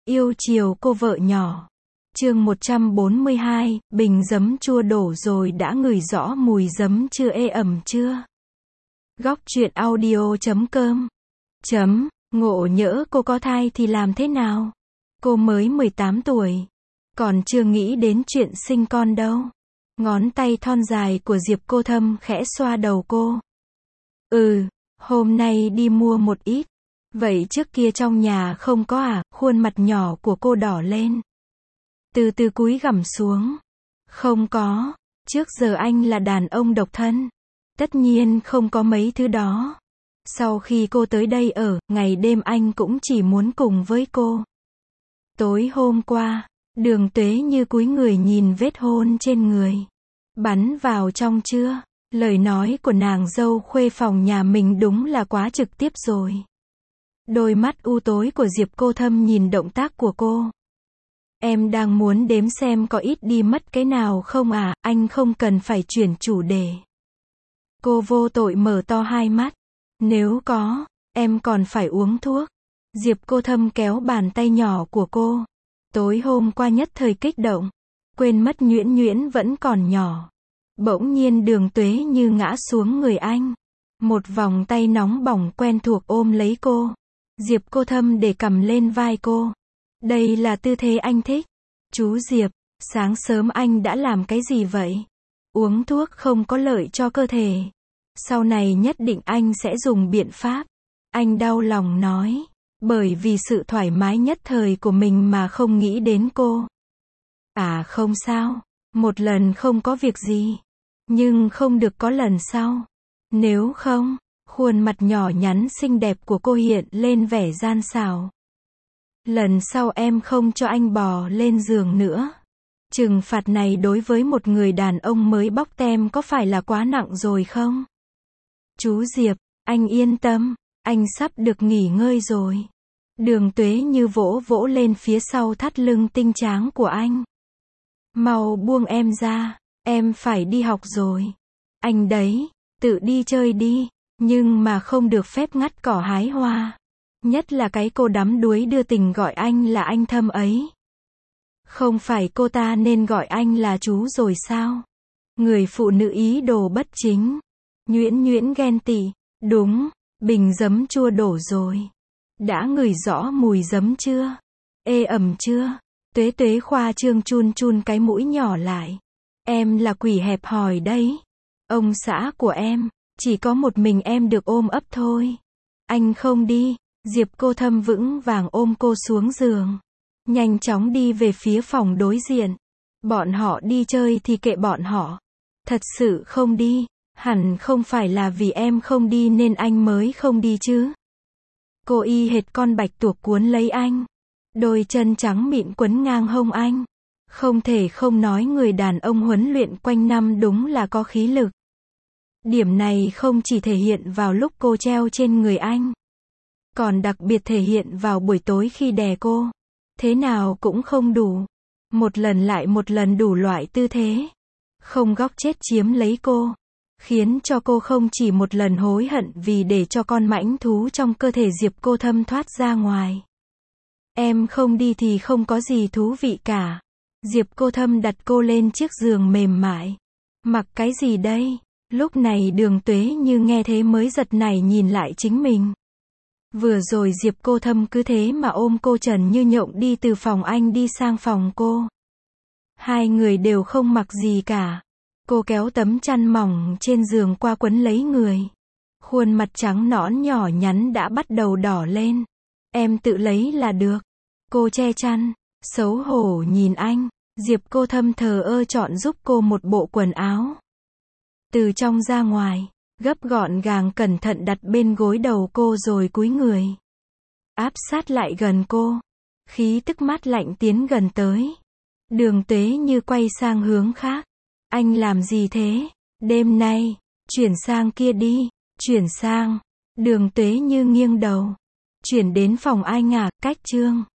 Yêu chiều cô vợ nhỏ. Chương 142, bình giấm chua đổ rồi đã ngửi rõ mùi giấm chưa, ê ẩm chưa? Góc truyện audio.com. Ngộ nhỡ cô có thai thì làm thế nào? Cô mới 18 tuổi. Còn chưa nghĩ đến chuyện sinh con đâu. Ngón tay thon dài của Diệp Cô Thâm khẽ xoa đầu cô. Hôm nay đi mua một ít. Vậy trước kia trong nhà không có à? Khuôn mặt nhỏ của cô đỏ lên. Từ từ cúi gằm xuống. Không có. Trước giờ anh là đàn ông độc thân. Tất nhiên không có mấy thứ đó. Sau khi cô tới đây ở, ngày đêm anh cũng chỉ muốn cùng với cô. Tối hôm qua, Đường Tuế Như cúi người nhìn vết hôn trên người. Bắn vào trong chưa? Lời nói của nàng dâu khuê phòng nhà mình đúng là quá trực tiếp rồi. Đôi mắt u tối của Diệp Cô Thâm nhìn động tác của cô. Em đang muốn đếm xem có ít đi mất cái nào không à, anh không cần phải chuyển chủ đề. Cô vô tội mở to hai mắt. Nếu có, em còn phải uống thuốc. Diệp Cô Thâm kéo bàn tay nhỏ của cô. Tối hôm qua nhất thời kích động. Quên mất Nhuyễn Nhuyễn vẫn còn nhỏ. Bỗng nhiên Đường Tuế Như ngã xuống người anh. Một vòng tay nóng bỏng quen thuộc ôm lấy cô. Diệp Cô Thâm để cầm lên vai cô. Đây là tư thế anh thích. Chú Diệp, sáng sớm anh đã làm cái gì vậy? Uống thuốc không có lợi cho cơ thể. Sau này nhất định anh sẽ dùng biện pháp. Anh đau lòng nói. Bởi vì sự thoải mái nhất thời của mình mà không nghĩ đến cô. À không sao. Một lần không có việc gì. Nhưng không được có lần sau. Nếu không, khuôn mặt nhỏ nhắn xinh đẹp của cô hiện lên vẻ gian xảo. Lần sau em không cho anh bò lên giường nữa. Trừng phạt này đối với một người đàn ông mới bóc tem có phải là quá nặng rồi không? Chú Diệp, anh yên tâm, anh sắp được nghỉ ngơi rồi. Đường Tuế Như vỗ vỗ lên phía sau thắt lưng tinh tráng của anh. Mau buông em ra, em phải đi học rồi. Anh đấy, tự đi chơi đi, nhưng mà không được phép ngắt cỏ hái hoa. Nhất là cái cô đắm đuối đưa tình gọi anh là anh Thâm ấy. Không phải cô ta nên gọi anh là chú rồi sao? Người phụ nữ ý đồ bất chính. Nhuyễn Nhuyễn ghen tị. Đúng, bình giấm chua đổ rồi. Đã ngửi rõ mùi giấm chưa? Ê ẩm chưa? Tuế Tuế khoa trương chun chun cái mũi nhỏ lại. Em là quỷ hẹp hòi đấy. Ông xã của em, chỉ có một mình em được ôm ấp thôi. Anh không đi. Diệp Cô Thâm vững vàng ôm cô xuống giường. Nhanh chóng đi về phía phòng đối diện. Bọn họ đi chơi thì kệ bọn họ. Thật sự không đi. Hẳn không phải là vì em không đi nên anh mới không đi chứ. Cô y hệt con bạch tuộc cuốn lấy anh. Đôi chân trắng mịn quấn ngang hông anh. Không thể không nói người đàn ông huấn luyện quanh năm đúng là có khí lực. Điểm này không chỉ thể hiện vào lúc cô treo trên người anh. Còn đặc biệt thể hiện vào buổi tối khi đè cô. Thế nào cũng không đủ. Một lần lại một lần đủ loại tư thế. Không góc chết chiếm lấy cô. Khiến cho cô không chỉ một lần hối hận vì để cho con mãnh thú trong cơ thể Diệp Cô Thâm thoát ra ngoài. Em không đi thì không có gì thú vị cả. Diệp Cô Thâm đặt cô lên chiếc giường mềm mại. Mặc cái gì đây? Lúc này Đường Tuế Như nghe thế mới giật nảy nhìn lại chính mình. Vừa rồi Diệp Cô Thâm cứ thế mà ôm cô trần như nhộng đi từ phòng anh đi sang phòng cô. Hai người đều không mặc gì cả. Cô kéo tấm chăn mỏng trên giường qua quấn lấy người. Khuôn mặt trắng nõn nhỏ nhắn đã bắt đầu đỏ lên. Em tự lấy là được. Cô che chăn, xấu hổ nhìn anh. Diệp Cô Thâm thờ ơ chọn giúp cô một bộ quần áo. Từ trong ra ngoài, gấp gọn gàng cẩn thận đặt bên gối đầu cô rồi cúi người. Áp sát lại gần cô. Khí tức mát lạnh tiến gần tới. Đường Tuế Như quay sang hướng khác. Anh làm gì thế? Đêm nay, chuyển sang kia đi. Chuyển sang. Đường Tuế Như nghiêng đầu. Chuyển đến phòng anh à, cách chương.